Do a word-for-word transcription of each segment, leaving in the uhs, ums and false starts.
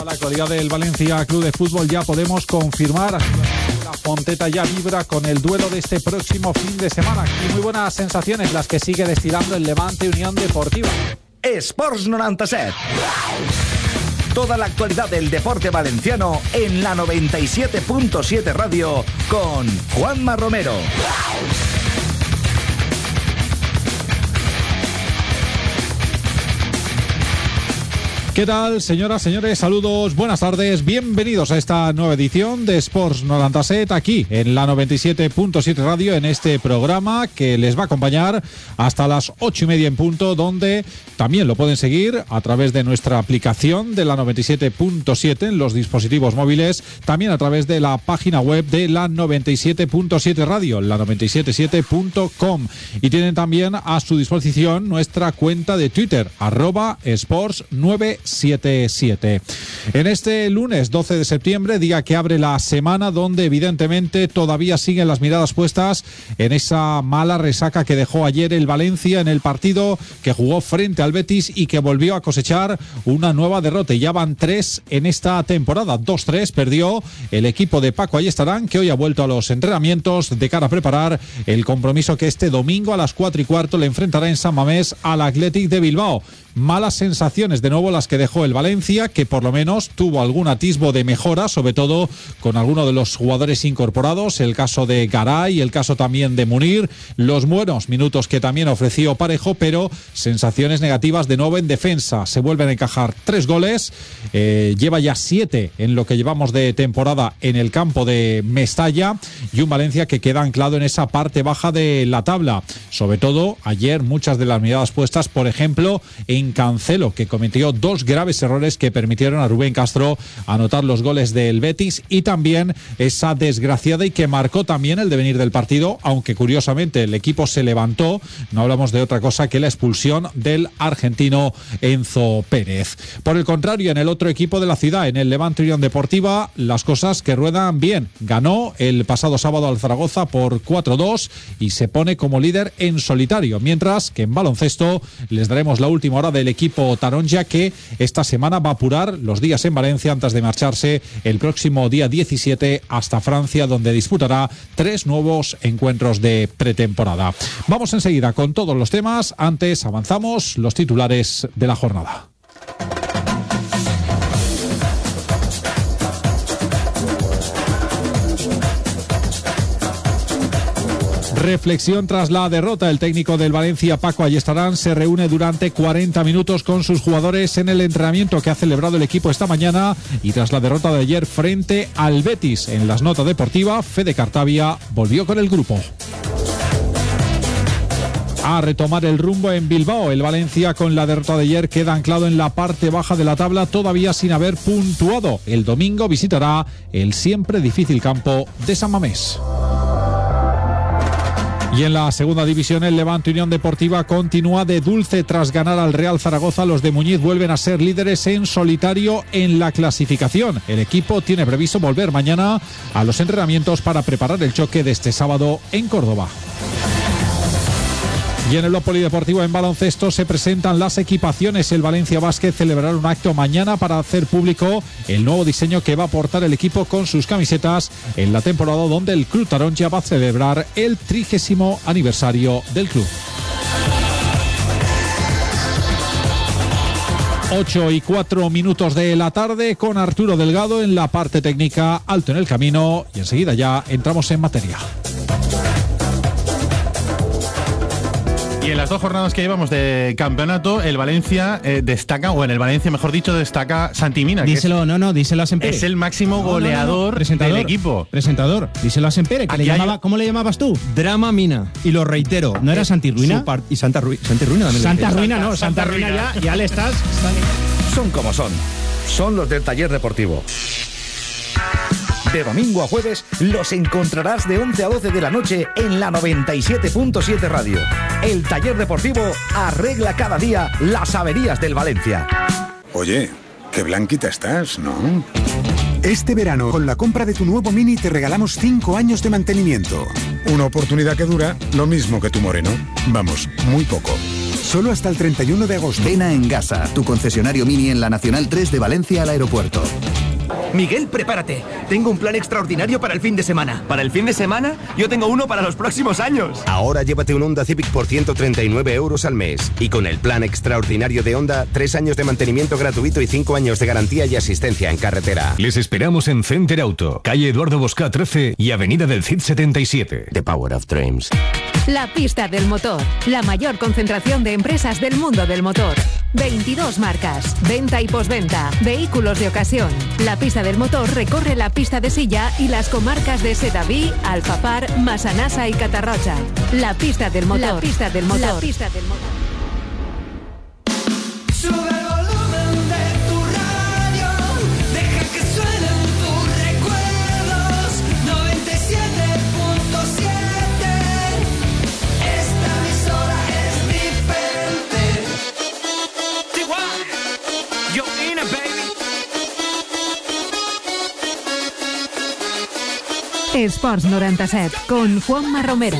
A la actualidad del Valencia Club de Fútbol ya podemos confirmar. La Fonteta ya vibra con el duelo de este próximo fin de semana. Y muy buenas sensaciones las que sigue destilando el Levante Unión Deportiva. Esports noventa y siete. Toda la actualidad del deporte valenciano en la noventa y siete punto siete Radio con Juanma Romero. ¿Qué tal, señoras, señores? Saludos, buenas tardes, bienvenidos a esta nueva edición de Esports noventa y siete, aquí en la noventa y siete punto siete Radio, en este programa que les va a acompañar hasta las ocho y media en punto, donde también lo pueden seguir a través de nuestra aplicación de la noventa y siete punto siete en los dispositivos móviles, también a través de la página web de la noventa y siete punto siete Radio, la noventa y siete punto siete punto com, y tienen también a su disposición nuestra cuenta de Twitter, arroba Sports nueve siete siete. En este lunes doce de septiembre, día que abre la semana, donde evidentemente todavía siguen las miradas puestas en esa mala resaca que dejó ayer el Valencia en el partido que jugó frente al Betis y que volvió a cosechar una nueva derrota. Ya van tres en esta temporada. dos tres perdió el equipo de Paco Ayestarán, que hoy ha vuelto a los entrenamientos de cara a preparar el compromiso que este domingo a las cuatro y cuarto le enfrentará en San Mamés al Athletic de Bilbao. Malas sensaciones de nuevo las que dejó el Valencia, que por lo menos tuvo algún atisbo de mejora, sobre todo con alguno de los jugadores incorporados, el caso de Garay, el caso también de Munir, los buenos minutos que también ofreció Parejo, pero sensaciones negativas de nuevo en defensa. Se vuelven a encajar tres goles, eh, lleva ya siete en lo que llevamos de temporada en el campo de Mestalla, y un Valencia que queda anclado en esa parte baja de la tabla. Sobre todo ayer muchas de las miradas puestas, por ejemplo, en Cancelo, que cometió dos graves errores que permitieron a Rubén Castro anotar los goles del Betis, y también esa desgraciada y que marcó también el devenir del partido, aunque curiosamente el equipo se levantó. No hablamos de otra cosa que la expulsión del argentino Enzo Pérez. Por el contrario, en el otro equipo de la ciudad, en el Levante Unión Deportiva, las cosas que ruedan bien. Ganó el pasado sábado al Zaragoza por cuatro dos y se pone como líder en solitario, mientras que en baloncesto les daremos la última hora del equipo taronja, que esta semana va a apurar los días en Valencia antes de marcharse el próximo día diecisiete hasta Francia, donde disputará tres nuevos encuentros de pretemporada. Vamos enseguida con todos los temas. Antes avanzamos los titulares de la jornada. Reflexión tras la derrota. El técnico del Valencia, Paco Ayestarán, se reúne durante cuarenta minutos con sus jugadores en el entrenamiento que ha celebrado el equipo esta mañana, y tras la derrota de ayer frente al Betis en las notas deportivas, Fede Cartavia volvió con el grupo a retomar el rumbo en Bilbao. El Valencia, con la derrota de ayer, queda anclado en la parte baja de la tabla, todavía sin haber puntuado. El domingo visitará el siempre difícil campo de San Mamés. Y en la segunda división, el Levante Unión Deportiva continúa de dulce tras ganar al Real Zaragoza. Los de Muñiz vuelven a ser líderes en solitario en la clasificación. El equipo tiene previsto volver mañana a los entrenamientos para preparar el choque de este sábado en Córdoba. Y en el polideportivo en baloncesto se presentan las equipaciones. El Valencia Basket celebrará un acto mañana para hacer público el nuevo diseño que va a aportar el equipo con sus camisetas en la temporada donde el Club Taronja va a celebrar el trigésimo aniversario del club. ocho y cuatro minutos de la tarde, con Arturo Delgado en la parte técnica, Alto en el camino, y enseguida ya entramos en materia. Y en las dos jornadas que llevamos de campeonato, el Valencia eh, destaca, o en el Valencia, mejor dicho, destaca Santi Mina. Díselo, que es, no, no, díselo a Sempere. Es el máximo no, goleador no, no, no. del equipo. Presentador, díselo a Sempere, que le llamaba, hay... ¿cómo le llamabas tú? Drama Mina. Y lo reitero. ¿No era Santi Ruina? Par... Y Santa, Ru... Santa Ruina también. Santa Ruina no, Santa, Santa Ruina ya, ya le estás... Son como son. Son los del Taller Deportivo. De domingo a jueves los encontrarás de once a doce de la noche en la noventa y siete punto siete Radio. El Taller Deportivo arregla cada día las averías del Valencia. Oye, qué blanquita estás, ¿no? Este verano, con la compra de tu nuevo Mini, te regalamos cinco años de mantenimiento. Una oportunidad que dura lo mismo que tu Moreno. Vamos, muy poco. Solo hasta el treinta y uno de agosto. Ven a Engasa, tu concesionario Mini en la Nacional tres de Valencia al aeropuerto. Miguel, prepárate. Tengo un plan extraordinario para el fin de semana. ¿Para el fin de semana? Yo tengo uno para los próximos años. Ahora llévate un Honda Civic por ciento treinta y nueve euros al mes. Y con el plan extraordinario de Honda, tres años de mantenimiento gratuito y cinco años de garantía y asistencia en carretera. Les esperamos en Center Auto, calle Eduardo Bosca trece y avenida del Cid setenta y siete. The Power of Dreams. La pista del motor. La mayor concentración de empresas del mundo del motor. veintidós marcas. Venta y posventa. Vehículos de ocasión. La pista del motor recorre la pista de Silla y las comarcas de Sedaví, Alfafar, Massanassa y Catarroja. La pista del motor. La pista del motor. La pista del motor. Esports noranta-set, con Juanma Romero.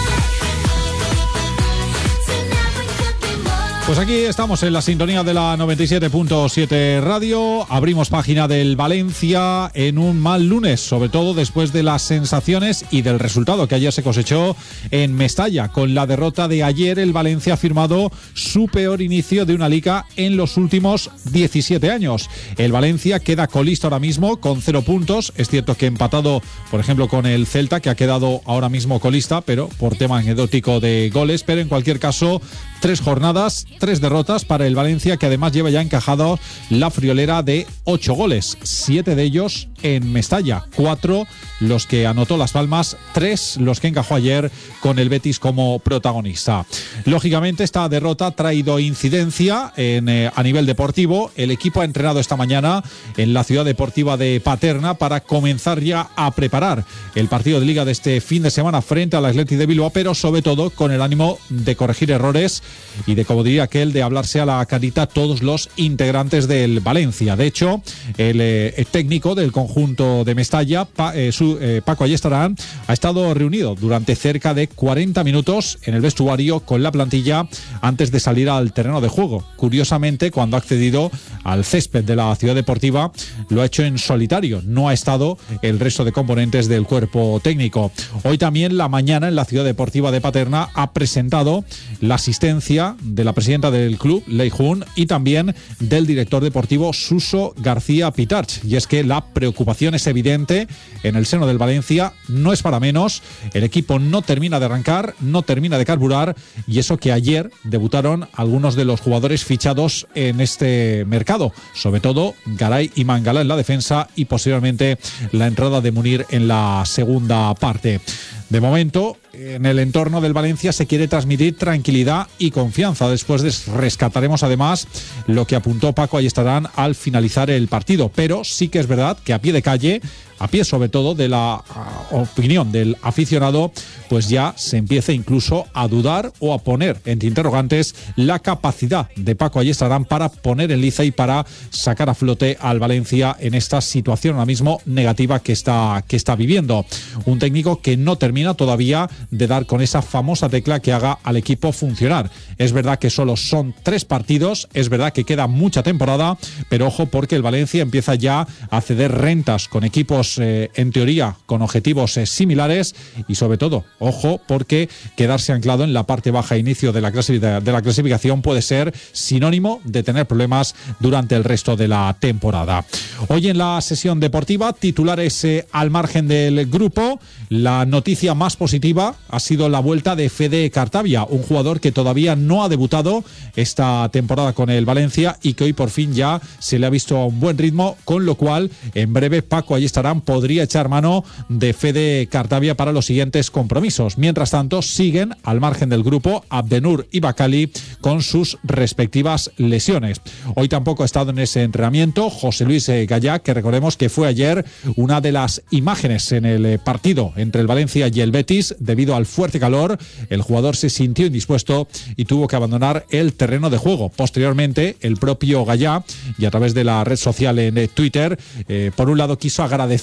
Pues aquí estamos en la sintonía de la noventa y siete punto siete Radio. Abrimos página del Valencia en un mal lunes, sobre todo después de las sensaciones y del resultado que ayer se cosechó en Mestalla. Con la derrota de ayer, el Valencia ha firmado su peor inicio de una liga en los últimos diecisiete años. El Valencia queda colista ahora mismo con cero puntos. Es cierto que empatado, por ejemplo, con el Celta, que ha quedado ahora mismo colista, pero por tema anecdótico de goles. Pero en cualquier caso, tres jornadas, tres derrotas para el Valencia, que además lleva ya encajado la friolera de ocho goles, siete de ellos en Mestalla, cuatro los que anotó Las Palmas, tres los que encajó ayer con el Betis como protagonista. Lógicamente, esta derrota ha traído incidencia en, eh, a nivel deportivo. El equipo ha entrenado esta mañana en la ciudad deportiva de Paterna para comenzar ya a preparar el partido de liga de este fin de semana frente al Athletic de Bilbao, pero sobre todo con el ánimo de corregir errores y de, como diría aquel, de hablarse a la carita todos los integrantes del Valencia. De hecho, el, eh, el técnico del conjunto de Mestalla, pa, eh, su, eh, Paco Ayestarán, ha estado reunido durante cerca de cuarenta minutos en el vestuario con la plantilla antes de salir al terreno de juego. Curiosamente, cuando ha accedido al césped de la ciudad deportiva, lo ha hecho en solitario. No ha estado el resto de componentes del cuerpo técnico. Hoy también, la mañana, en la ciudad deportiva de Paterna, ha presentado la asistencia de la presidenta del club, Lei Jun, y también del director deportivo, Suso García Pitarch. Y es que la preocupación es evidente en el seno del Valencia, no es para menos. El equipo no termina de arrancar, no termina de carburar, y eso que ayer debutaron algunos de los jugadores fichados en este mercado, sobre todo Garay y Mangala en la defensa, y posteriormente la entrada de Munir en la segunda parte. De momento, en el entorno del Valencia se quiere transmitir tranquilidad y confianza. Después de, rescataremos además lo que apuntó Paco Ayestarán al finalizar el partido. Pero sí que es verdad que a pie de calle, a pie sobre todo de la uh, opinión del aficionado, pues ya se empieza incluso a dudar o a poner entre interrogantes la capacidad de Paco Ayestarán para poner en liza y para sacar a flote al Valencia en esta situación ahora mismo negativa que está, que está viviendo. Un técnico que no termina todavía de dar con esa famosa tecla que haga al equipo funcionar. Es verdad que solo son tres partidos, es verdad que queda mucha temporada, pero ojo, porque el Valencia empieza ya a ceder rentas con equipos eh, en teoría con objetivos eh, similares, y sobre todo, ojo, porque quedarse anclado en la parte baja inicio de la, clasific- de la clasificación puede ser sinónimo de tener problemas durante el resto de la temporada. Hoy en la sesión deportiva, titulares eh, al margen del grupo. La noticia más positiva ha sido la vuelta de Fede Cartavia, un jugador que todavía no ha debutado esta temporada con el Valencia y que hoy por fin ya se le ha visto a un buen ritmo, con lo cual en breve Paco Ayestarán podría echar mano de Fede Cartavia para los siguientes compromisos. Mientras tanto, siguen al margen del grupo Abdenur y Bacali con sus respectivas lesiones. Hoy tampoco ha estado en ese entrenamiento José Luis Gallá, que recordemos que fue ayer una de las imágenes en el partido entre el Valencia y el Betis. Debido al fuerte calor, el jugador se sintió indispuesto y tuvo que abandonar el terreno de juego. Posteriormente, el propio Gallá, y a través de la red social en Twitter, eh, por un lado quiso agradecer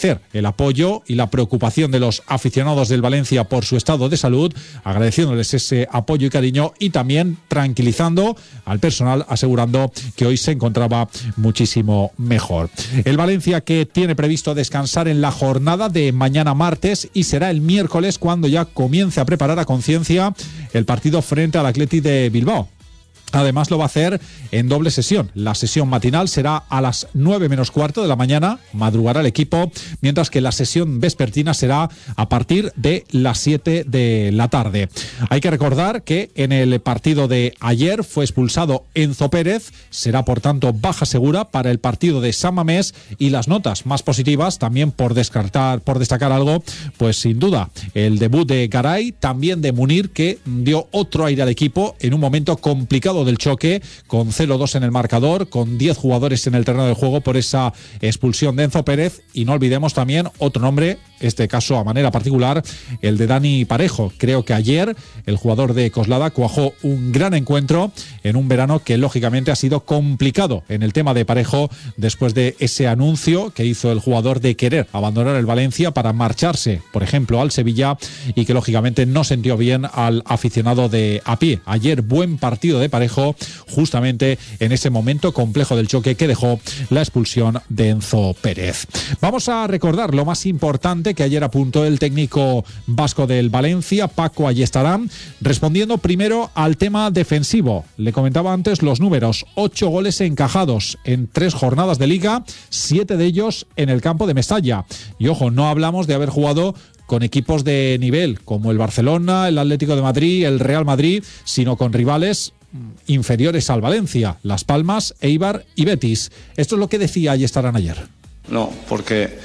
agradecer el apoyo y la preocupación de los aficionados del Valencia por su estado de salud, agradeciéndoles ese apoyo y cariño, y también tranquilizando al personal, asegurando que hoy se encontraba muchísimo mejor. El Valencia, que tiene previsto descansar en la jornada de mañana martes, y será el miércoles cuando ya comience a preparar a conciencia el partido frente al Athletic de Bilbao. Además lo va a hacer en doble sesión. La sesión matinal será a las nueve menos cuarto de la mañana, madrugará el equipo, mientras que la sesión vespertina será a partir de las siete de la tarde. Hay que recordar que en el partido de ayer fue expulsado Enzo Pérez, será por tanto baja segura para el partido de San Mamés, y las notas más positivas, también por descartar, por destacar algo, pues sin duda el debut de Garay, también de Munir, que dio otro aire al equipo en un momento complicado del choque, con cero dos en el marcador, con diez jugadores en el terreno de juego por esa expulsión de Enzo Pérez. Y no olvidemos también otro nombre, este caso a manera particular, el de Dani Parejo. Creo que ayer el jugador de Coslada cuajó un gran encuentro en un verano que lógicamente ha sido complicado en el tema de Parejo, después de ese anuncio que hizo el jugador de querer abandonar el Valencia para marcharse, por ejemplo, al Sevilla, y que lógicamente no sentió bien al aficionado de a pie. Ayer buen partido de Parejo, justamente en ese momento complejo del choque que dejó la expulsión de Enzo Pérez. Vamos a recordar lo más importante que ayer apuntó el técnico vasco del Valencia, Paco Ayestarán, respondiendo primero al tema defensivo. Le comentaba antes los números: ocho goles encajados en tres jornadas de liga, siete de ellos en el campo de Mestalla. Y ojo, no hablamos de haber jugado con equipos de nivel como el Barcelona, el Atlético de Madrid, el Real Madrid, sino con rivales inferiores al Valencia, Las Palmas, Eibar y Betis. Esto es lo que decía Ayestarán ayer. No, porque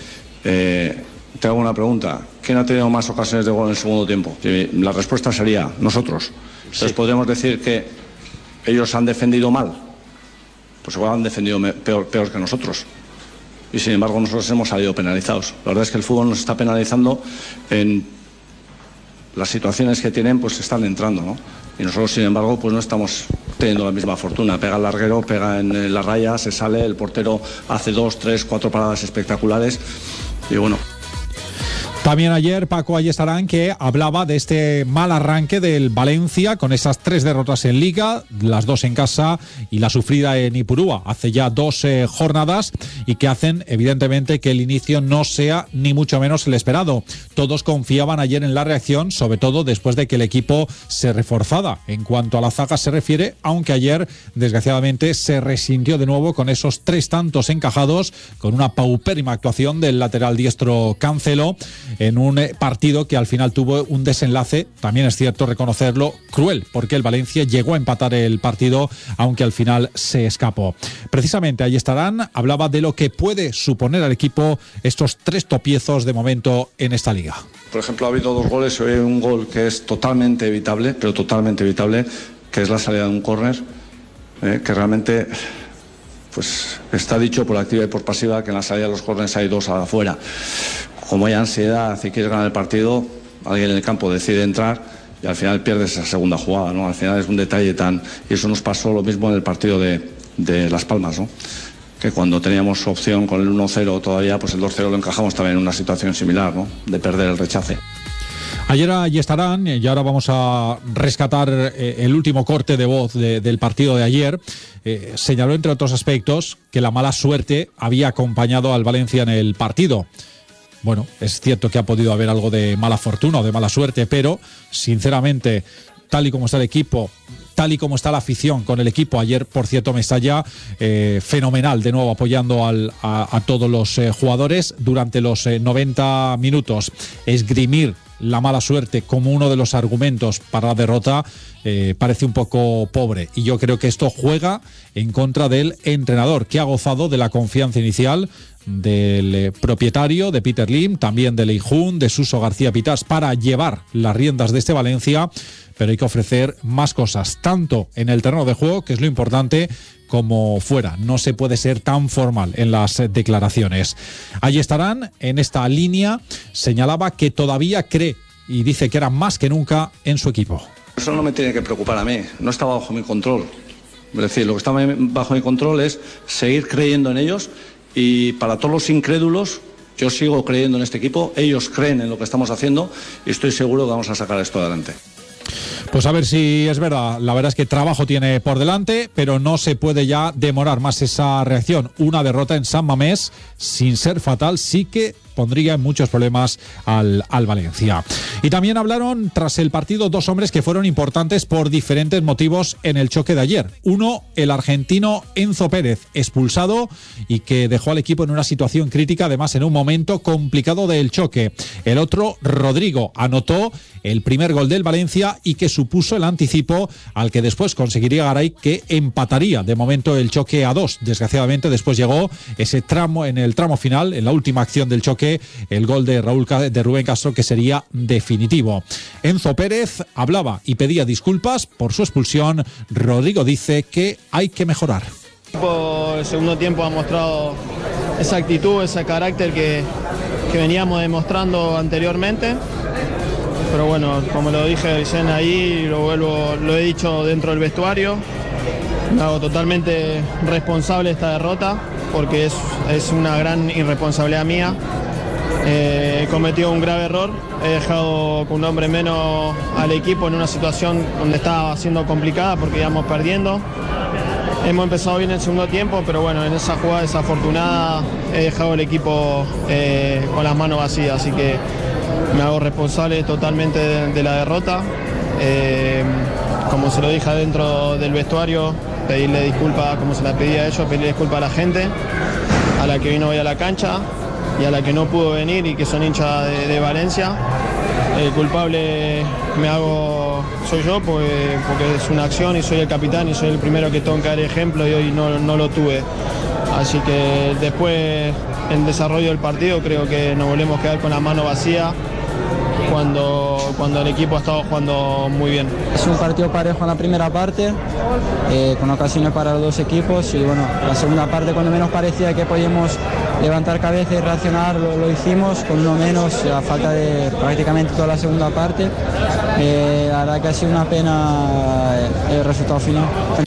eh, te hago una pregunta: ¿quién ha tenido más ocasiones de gol en el segundo tiempo? La respuesta sería nosotros. Entonces sí. Podemos decir que ellos han defendido mal, pues igual han defendido peor, peor que nosotros, y sin embargo nosotros hemos salido penalizados. La verdad es que el fútbol nos está penalizando en las situaciones que tienen, pues están entrando, ¿no? Y nosotros, sin embargo, pues no estamos teniendo la misma fortuna. Pega el larguero, pega en la raya, se sale, el portero hace dos, tres, cuatro paradas espectaculares, y bueno. También ayer Paco Ayestarán, que hablaba de este mal arranque del Valencia con esas tres derrotas en Liga, las dos en casa y la sufrida en Ipurúa hace ya dos eh, jornadas, y que hacen evidentemente que el inicio no sea ni mucho menos el esperado. Todos confiaban ayer en la reacción, sobre todo después de que el equipo se reforzara en cuanto a la zaga se refiere, aunque ayer desgraciadamente se resintió de nuevo con esos tres tantos encajados, con una paupérrima actuación del lateral diestro Cancelo, en un partido que al final tuvo un desenlace, también es cierto reconocerlo, cruel, porque el Valencia llegó a empatar el partido, aunque al final se escapó. Precisamente Ayestarán hablaba de lo que puede suponer al equipo estos tres tropiezos de momento en esta liga. Por ejemplo, ha habido dos goles, hoy hay un gol que es totalmente evitable, pero totalmente evitable, que es la salida de un córner, eh, que realmente, pues está dicho por activa y por pasiva que en la salida de los córneres hay dos afuera. Como hay ansiedad, si quieres ganar el partido, alguien en el campo decide entrar y al final pierdes esa segunda jugada, ¿no? Al final es un detalle tan... Y eso nos pasó lo mismo en el partido de, de Las Palmas, ¿no? Que cuando teníamos opción con el uno cero todavía, pues el dos cero lo encajamos también en una situación similar, ¿no? De perder el rechace. Ayer allí estarán, y ahora vamos a rescatar eh, el último corte de voz de, del partido de ayer. Eh, señaló, entre otros aspectos, que la mala suerte había acompañado al Valencia en el partido. Bueno, es cierto que ha podido haber algo de mala fortuna o de mala suerte, pero sinceramente, tal y como está el equipo, tal y como está la afición con el equipo, ayer, por cierto, Mestalla, eh, fenomenal, de nuevo apoyando al, a, a todos los eh, jugadores durante los eh, noventa minutos. Esgrimir la mala suerte como uno de los argumentos para la derrota eh, parece un poco pobre, y yo creo que esto juega en contra del entrenador, que ha gozado de la confianza inicial del eh, propietario, de Peter Lim, también de Leijun, de Suso García Pitás, para llevar las riendas de este Valencia, pero hay que ofrecer más cosas, tanto en el terreno de juego, que es lo importante, como fuera. No se puede ser tan formal en las declaraciones. Allí estarán, en esta línea, señalaba que todavía cree, y dice que era más que nunca, en su equipo. Eso no me tiene que preocupar a mí, no está bajo mi control. Es decir, lo que está bajo mi control es seguir creyendo en ellos, y para todos los incrédulos, Yo sigo creyendo en este equipo, ellos creen en lo que estamos haciendo y estoy seguro que vamos a sacar esto adelante. Pues a ver si es verdad. La verdad es que trabajo tiene por delante, pero no se puede ya demorar más esa reacción. Una derrota en San Mamés, sin ser fatal, sí que pondría en muchos problemas al, al Valencia. Y también hablaron tras el partido dos hombres que fueron importantes por diferentes motivos en el choque de ayer. Uno, el argentino Enzo Pérez, expulsado y que dejó al equipo en una situación crítica, además en un momento complicado del choque. El otro, Rodrigo, anotó el primer gol del Valencia y que supuso el anticipo al que después conseguiría Garay, que empataría de momento el choque a dos. Desgraciadamente después llegó ese tramo, en el tramo final, en la última acción del choque, el gol de Raúl de Rubén Castro, que sería definitivo. Enzo Pérez hablaba y pedía disculpas por su expulsión. Rodrigo dice que hay que mejorar. El segundo tiempo ha mostrado esa actitud, ese carácter que, que veníamos demostrando anteriormente. Pero bueno, como lo dije recién ahí, lo vuelvo, lo he dicho dentro del vestuario, me hago totalmente responsable de esta derrota porque es, es una gran irresponsabilidad mía. Eh, he cometido un grave error, he dejado con un hombre menos al equipo en una situación donde estaba siendo complicada porque íbamos perdiendo. Hemos empezado bien el segundo tiempo, pero bueno, en esa jugada desafortunada he dejado el equipo eh, con las manos vacías, así que me hago responsable totalmente de, de la derrota. Eh, como se lo dije adentro del vestuario, pedirle disculpas como se la pedí a ellos, pedirle disculpas a la gente, a la que vino hoy a la cancha y a la que no pudo venir y que son hinchas de, de Valencia. El culpable me hago, soy yo, porque, porque es una acción y soy el capitán y soy el primero que tengo que dar ejemplo y hoy no, no lo tuve. Así que después, en desarrollo del partido, creo que nos volvemos a quedar con la mano vacía cuando, cuando el equipo ha estado jugando muy bien. Es un partido parejo en la primera parte, eh, con ocasiones para los dos equipos, y bueno, la segunda parte, cuando menos parecía que podíamos levantar cabeza y reaccionar, lo, lo hicimos con uno menos a falta de prácticamente toda la segunda parte. Eh, la verdad que ha sido una pena el resultado final.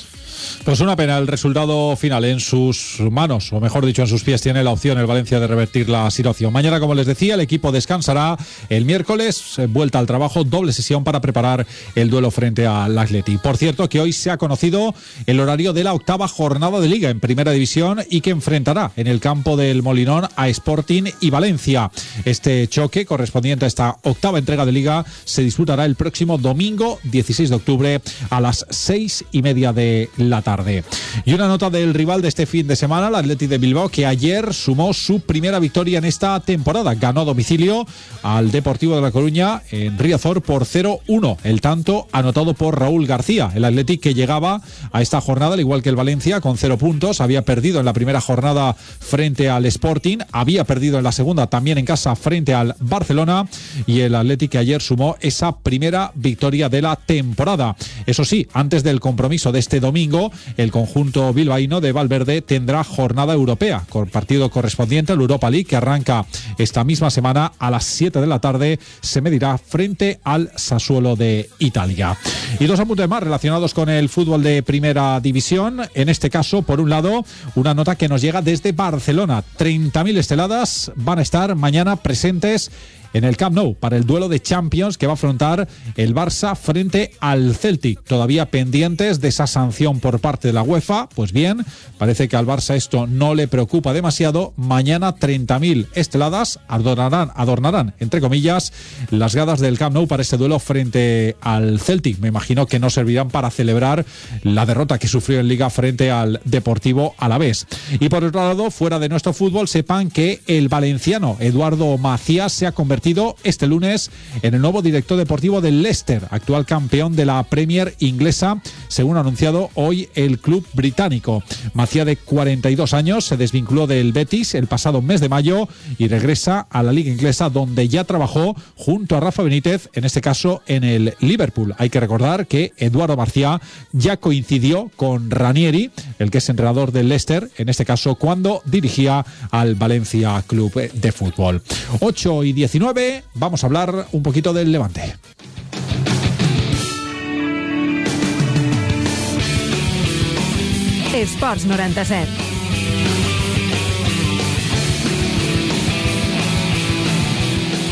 Pues una pena el resultado final. En sus manos, o mejor dicho, en sus pies, tiene la opción el Valencia de revertir la situación. Mañana, como les decía, el equipo descansará. El miércoles, vuelta al trabajo, doble sesión para preparar el duelo frente al Atleti. Por cierto, que hoy se ha conocido el horario de la octava jornada de Liga en Primera División y que enfrentará en el campo del Molinón a Sporting y Valencia. Este choque, correspondiente a esta octava entrega de Liga, se disputará el próximo domingo dieciséis de octubre a las seis y media de la tarde. Y una nota del rival de este fin de semana, el Athletic de Bilbao, que ayer sumó su primera victoria en esta temporada. Ganó a domicilio al Deportivo de La Coruña en Riazor por cero uno. El tanto anotado por Raúl García. El Athletic, que llegaba a esta jornada, al igual que el Valencia, con cero puntos. Había perdido en la primera jornada frente al Sporting. Había perdido en la segunda también en casa frente al Barcelona. Y el Athletic, que ayer sumó esa primera victoria de la temporada. Eso sí, antes del compromiso de este domingo, el conjunto bilbaíno de Valverde tendrá jornada europea, con partido correspondiente al Europa League, que arranca esta misma semana a las siete de la tarde. Se medirá frente al Sassuolo de Italia. Y dos apuntes más relacionados con el fútbol de Primera División. En este caso, por un lado, una nota que nos llega desde Barcelona. treinta mil esteladas van a estar mañana presentes en el Camp Nou para el duelo de Champions que va a afrontar el Barça frente al Celtic. Todavía pendientes de esa sanción por parte de la UEFA. Pues bien, parece que al Barça esto no le preocupa demasiado. Mañana treinta mil esteladas adornarán, adornarán, entre comillas, las gradas del Camp Nou para ese duelo frente al Celtic. Me imagino que no servirán para celebrar la derrota que sufrió en Liga frente al Deportivo Alavés. Y por otro lado, fuera de nuestro fútbol, sepan que el valenciano Eduardo Macías se ha convertido este lunes en el nuevo director deportivo del Leicester, actual campeón de la Premier inglesa, según ha anunciado hoy el club británico. Macías, de cuarenta y dos años, se desvinculó del Betis el pasado mes de mayo y regresa a la liga inglesa, donde ya trabajó junto a Rafa Benítez, en este caso en el Liverpool. Hay que recordar que Eduardo Macías ya coincidió con Ranieri, el que es entrenador del Leicester, en este caso cuando dirigía al Valencia Club de Fútbol. ocho y diecinueve, vamos a hablar un poquito del Levante. Esports noranta-set.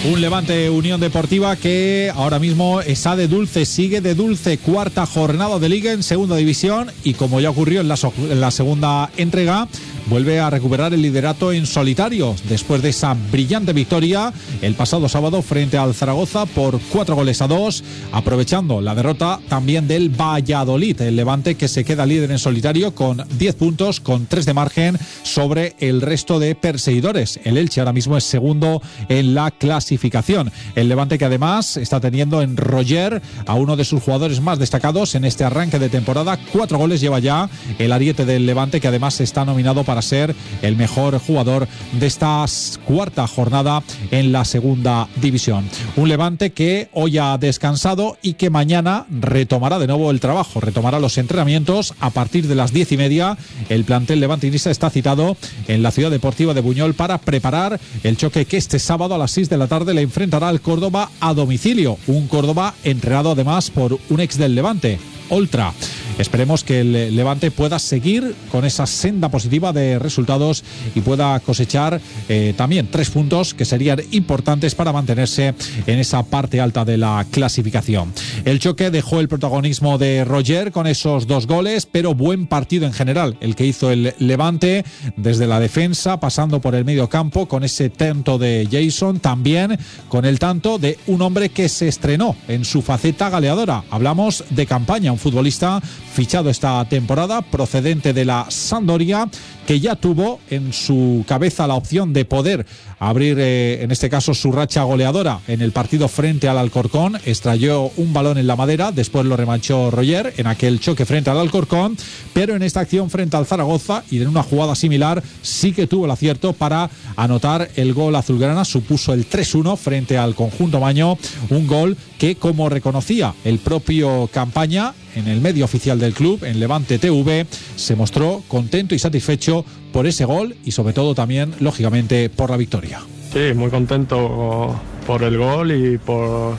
Un Levante Unión Deportiva que ahora mismo está de dulce, sigue de dulce, cuarta jornada de Liga en segunda división y como ya ocurrió en la, so en la segunda entrega, vuelve a recuperar el liderato en solitario después de esa brillante victoria el pasado sábado frente al Zaragoza por cuatro goles a dos, aprovechando la derrota también del Valladolid. El Levante que se queda líder en solitario con diez puntos, con tres de margen sobre el resto de perseguidores. El Elche ahora mismo es segundo en la clasificación. El Levante que además está teniendo en Roger a uno de sus jugadores más destacados en este arranque de temporada. Cuatro goles lleva ya el ariete del Levante, que además está nominado para para ser el mejor jugador de esta cuarta jornada en la segunda división. Un Levante que hoy ha descansado y que mañana retomará de nuevo el trabajo, retomará los entrenamientos a partir de las diez y media. El plantel levantinista está citado en la Ciudad Deportiva de Buñol para preparar el choque que este sábado a las seis de la tarde le enfrentará al Córdoba a domicilio. Un Córdoba entrenado además por un ex del Levante, Oltra. Esperemos que el Levante pueda seguir con esa senda positiva de resultados y pueda cosechar eh, también tres puntos que serían importantes para mantenerse en esa parte alta de la clasificación. El choque dejó el protagonismo de Roger con esos dos goles, pero buen partido en general el que hizo el Levante desde la defensa, pasando por el medio campo con ese tanto de Jason, también con el tanto de un hombre que se estrenó en su faceta goleadora. Hablamos de Campaña, un futbolista fichado esta temporada procedente de la Sampdoria, que ya tuvo en su cabeza la opción de poder abrir eh, en este caso su racha goleadora en el partido frente al Alcorcón. Estrelló un balón en la madera, después lo remanchó Roger en aquel choque frente al Alcorcón, pero en esta acción frente al Zaragoza y en una jugada similar sí que tuvo el acierto para anotar el gol azulgrana. Supuso el tres uno frente al conjunto maño, un gol que, como reconocía el propio Campaña en el medio oficial del club, en Levante T V, se mostró contento y satisfecho por ese gol y sobre todo también, lógicamente, por la victoria. Sí, muy contento por el gol y por,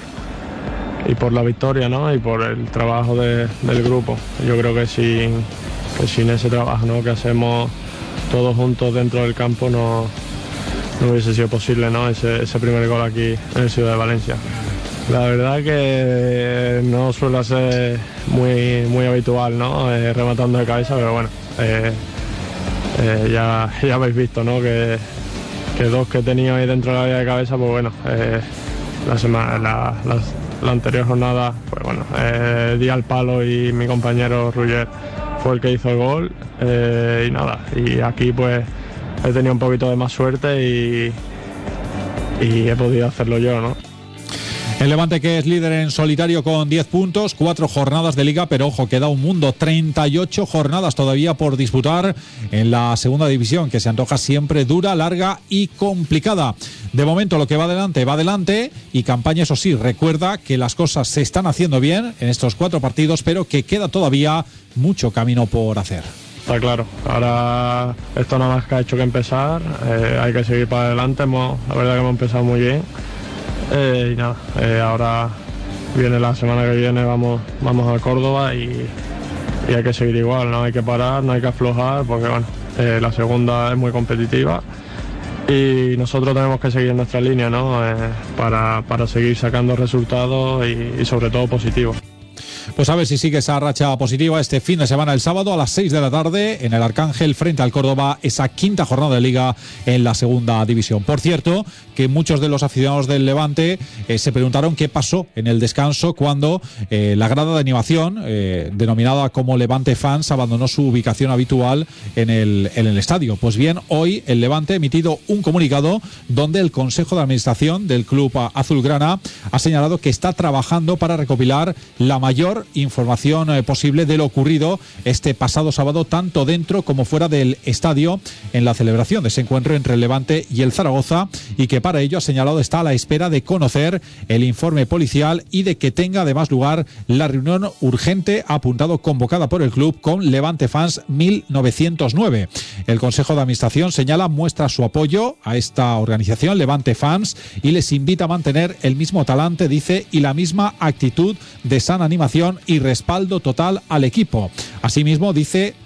y por la victoria, ¿no? Y por el trabajo de, del grupo. Yo creo que sin, que sin ese trabajo, ¿no?, que hacemos todos juntos dentro del campo no, no hubiese sido posible, ¿no?, ese, ese primer gol aquí en el Ciudad de Valencia. La verdad que no suele ser muy, muy habitual, ¿no?, eh, rematando de cabeza, pero bueno, eh, eh, ya, ya habéis visto, ¿no?, que, que dos que he tenido ahí dentro de la área de cabeza, pues bueno, eh, la, semana, la, la, la anterior jornada, pues bueno, eh, di al palo y mi compañero Roger fue el que hizo el gol, eh, y nada, y aquí pues he tenido un poquito de más suerte y, y he podido hacerlo yo, ¿no? El Levante que es líder en solitario con diez puntos, cuatro jornadas de Liga, pero ojo, queda un mundo, treinta y ocho jornadas todavía por disputar en la segunda división, que se antoja siempre dura, larga y complicada. De momento lo que va adelante, va adelante, y Campaña, eso sí, recuerda que las cosas se están haciendo bien en estos cuatro partidos, pero que queda todavía mucho camino por hacer. Está claro, ahora esto nada más que ha hecho que empezar, eh, hay que seguir para adelante, hemos, la verdad que hemos empezado muy bien. Eh, y nada, eh, ahora viene la semana que viene, vamos, vamos a Córdoba y, y hay que seguir igual, no hay que parar, no hay que aflojar, porque bueno, eh, la segunda es muy competitiva y nosotros tenemos que seguir nuestra línea, ¿no?, eh, para, para seguir sacando resultados y, y sobre todo positivos. Pues a ver si sigue esa racha positiva este fin de semana, el sábado a las seis de la tarde en el Arcángel frente al Córdoba, esa quinta jornada de Liga en la segunda división. Por cierto, que muchos de los aficionados del Levante eh, se preguntaron qué pasó en el descanso cuando eh, la grada de animación, eh, denominada como Levante Fans, abandonó su ubicación habitual en el, en el estadio. Pues bien, hoy el Levante ha emitido un comunicado donde el Consejo de Administración del Club Azulgrana ha señalado que está trabajando para recopilar la mayor información eh, posible de lo ocurrido este pasado sábado, tanto dentro como fuera del estadio, en la celebración de ese encuentro entre el Levante y el Zaragoza, y que para ello, ha señalado, está a la espera de conocer el informe policial y de que tenga además lugar la reunión urgente, apuntado, convocada por el club con Levante Fans mil novecientos nueve. El Consejo de Administración señala, muestra su apoyo a esta organización Levante Fans y les invita a mantener el mismo talante, dice, y la misma actitud de sana animación y respaldo total al equipo. Asimismo, dice,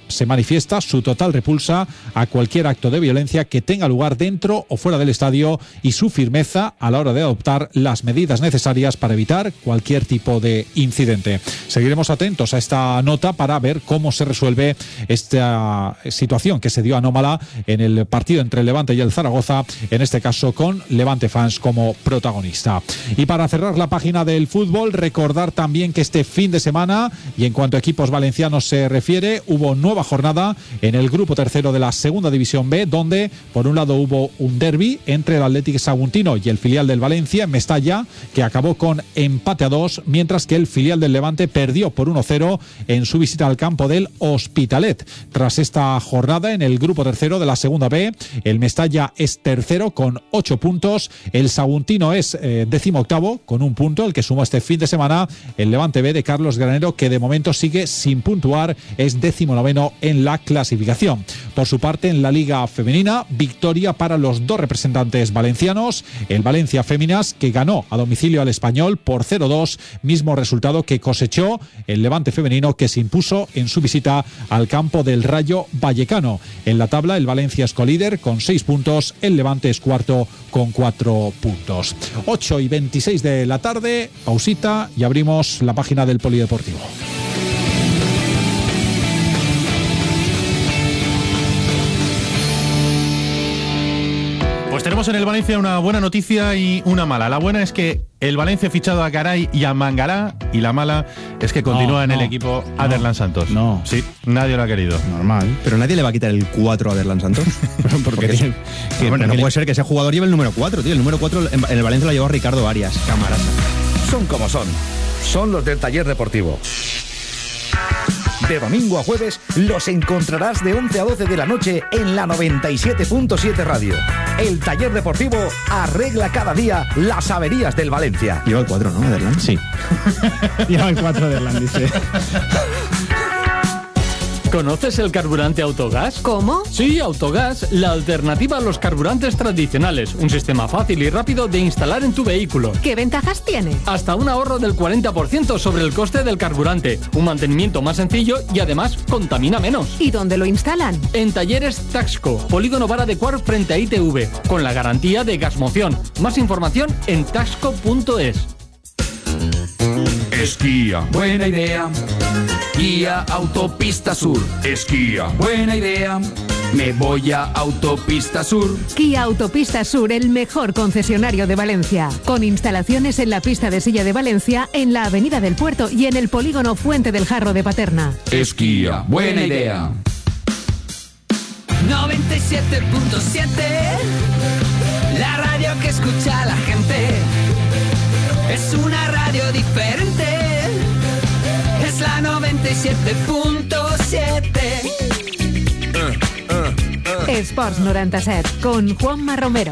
se manifiesta su total repulsa a cualquier acto de violencia que tenga lugar dentro o fuera del estadio y su firmeza a la hora de adoptar las medidas necesarias para evitar cualquier tipo de incidente. Seguiremos atentos a esta nota para ver cómo se resuelve esta situación que se dio anómala en el partido entre el Levante y el Zaragoza, en este caso con Levante Fans como protagonista. Y para cerrar la página del fútbol, recordar también que este fin de semana, y en cuanto a equipos valencianos se refiere, hubo nueva jornada en el grupo tercero de la Segunda División B, donde por un lado hubo un derbi entre el Athletic Saguntino y el filial del Valencia en Mestalla, que acabó con empate a dos, mientras que el filial del Levante perdió por uno cero en su visita al campo del Hospitalet. Tras esta jornada en el grupo tercero de la Segunda B, el Mestalla es tercero con ocho puntos, el Saguntino es eh, décimo octavo con un punto, el que sumó este fin de semana el Levante B de Carlos Granero, que de momento sigue sin puntuar, es décimo noveno en la clasificación. Por su parte, en la Liga Femenina, victoria para los dos representantes valencianos, el Valencia Féminas, que ganó a domicilio al Español por cero dos, mismo resultado que cosechó el Levante Femenino, que se impuso en su visita al campo del Rayo Vallecano. En la tabla, el Valencia es colíder con seis puntos, el Levante es cuarto con cuatro puntos. ocho y veintiséis de la tarde, pausita y abrimos la página del Polideportivo. Pues tenemos en el Valencia una buena noticia y una mala. La buena es que el Valencia ha fichado a Garay y a Mangalá, y la mala es que continúa no, en no, el equipo no, Aderlan Santos. No. Sí, nadie lo ha querido. Normal. Pero nadie le va a quitar el cuatro a Aderlan Santos. Porque, porque, tiene, que, bueno, no puede ser que ese jugador lleve el número cuatro, tío. El número cuatro en el Valencia lo llevó Ricardo Arias. Camarasa. Son como son. Son los del Taller Deportivo. De domingo a jueves los encontrarás de once a doce de la noche en la noventa y siete punto siete Radio. El Taller Deportivo arregla cada día las averías del Valencia. Lleva el cuatro, ¿no, Aderlan? Sí. Lleva el cuatro, Aderlan, dice. ¿Conoces el carburante Autogas? ¿Cómo? Sí, Autogas, la alternativa a los carburantes tradicionales. Un sistema fácil y rápido de instalar en tu vehículo. ¿Qué ventajas tiene? Hasta un ahorro del cuarenta por ciento sobre el coste del carburante, un mantenimiento más sencillo y además contamina menos. ¿Y dónde lo instalan? En Talleres Taxco, Polígono Vara de Cuar frente a I T V, con la garantía de Gasmoción. Más información en taxco punto es. Esquía. Buena idea. Guía Autopista Sur. Esquía. Buena idea. Me voy a Autopista Sur. Kia Autopista Sur, el mejor concesionario de Valencia. Con instalaciones en la pista de silla de Valencia, en la Avenida del Puerto y en el polígono Fuente del Jarro de Paterna. Esquía. Buena idea. noventa y siete punto siete. La radio que escucha a la gente. Es una radio diferente. Es la noventa y siete punto siete. Uh, uh, uh. Esports noranta set con Juanma Romero.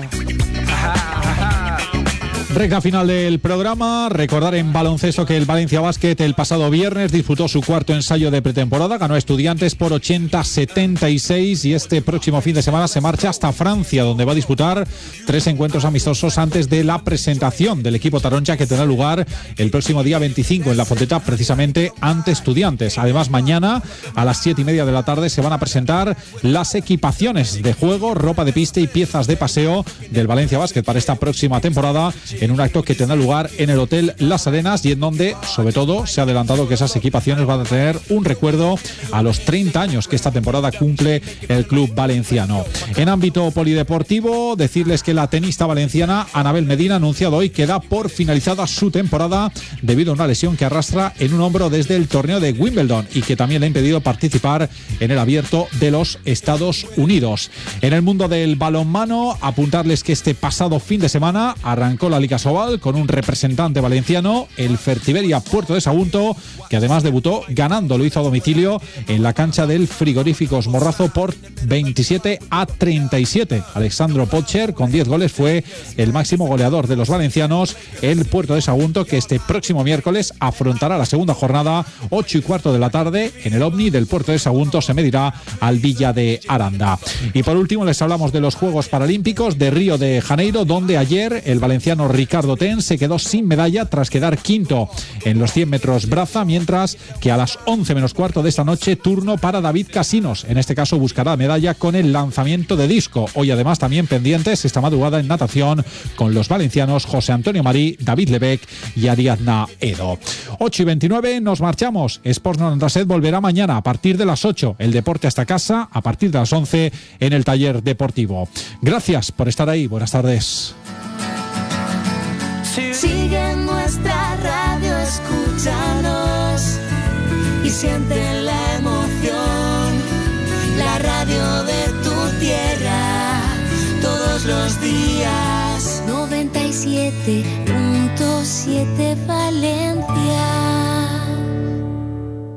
Recta final del programa. Recordar en baloncesto que el Valencia Basket el pasado viernes disputó su cuarto ensayo de pretemporada, ganó a Estudiantes por ochenta a setenta y seis y este próximo fin de semana se marcha hasta Francia, donde va a disputar tres encuentros amistosos antes de la presentación del equipo taronja, que tendrá lugar el próximo día veinticinco en La Fonteta, precisamente ante Estudiantes. Además, mañana a las siete y media de la tarde se van a presentar las equipaciones de juego, ropa de pista y piezas de paseo del Valencia Basket para esta próxima temporada, en un acto que tendrá lugar en el Hotel Las Arenas y en donde, sobre todo, se ha adelantado que esas equipaciones van a tener un recuerdo a los treinta años que esta temporada cumple el club valenciano. En ámbito polideportivo, decirles que la tenista valenciana Anabel Medina ha anunciado hoy que da por finalizada su temporada debido a una lesión que arrastra en un hombro desde el torneo de Wimbledon y que también le ha impedido participar en el Abierto de los Estados Unidos. En el mundo del balonmano, apuntarles que este pasado fin de semana arrancó la Liga Sobal con un representante valenciano, el Fertiberia Puerto de Sagunto, que además debutó ganando, lo hizo a domicilio en la cancha del Frigoríficos Morrazo por veintisiete a treinta y siete. Alexandro Potcher, con diez goles, fue el máximo goleador de los valencianos. El Puerto de Sagunto, que este próximo miércoles afrontará la segunda jornada, ocho y cuarto de la tarde, en el Omni del Puerto de Sagunto, se medirá al Villa de Aranda. Y por último les hablamos de los Juegos Paralímpicos de Río de Janeiro, donde ayer el valenciano Ricardo Ten se quedó sin medalla tras quedar quinto en los cien metros braza, mientras que a las once menos cuarto de esta noche turno para David Casinos. En este caso buscará medalla con el lanzamiento de disco. Hoy además también pendientes esta madrugada en natación con los valencianos José Antonio Marí, David Lebec y Ariadna Edo. ocho y veintinueve, nos marchamos. Sports noventa y siete volverá mañana a partir de las ocho. El deporte hasta casa a partir de las once en el taller deportivo. Gracias por estar ahí. Buenas tardes. Sigue nuestra radio, escúchanos y siente la emoción. La radio de tu tierra, todos los días. noventa y siete punto siete Valencia.